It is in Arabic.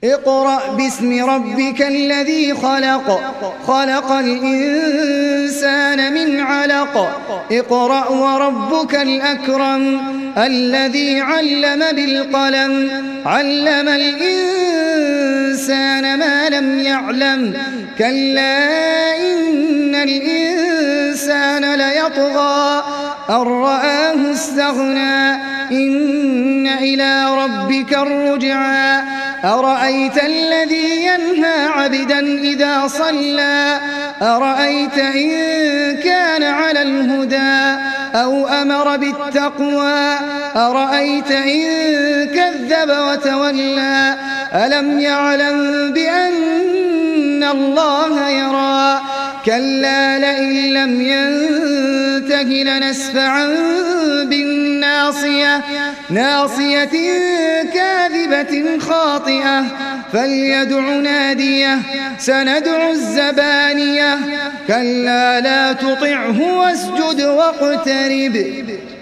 اقرأ باسم ربك الذي خلق خلق الإنسان من علق اقرأ وربك الأكرم الذي علم بالقلم علم الإنسان ما لم يعلم كلا إن الإنسان ليطغى أن رآه استغنى إن إلى ربك الرجعى أرأيت الذي ينهى عبدا إذا صلى أرأيت إن كان على الهدى أو أمر بالتقوى أرأيت إن كذب وتولى ألم يعلم بأن الله يرى كلا لئن لم ينته لنسفعا بالناصية ناصية كاذبة خاطئة فليدع ناديه سندع الزبانية كلا لا تطعه واسجد واقترب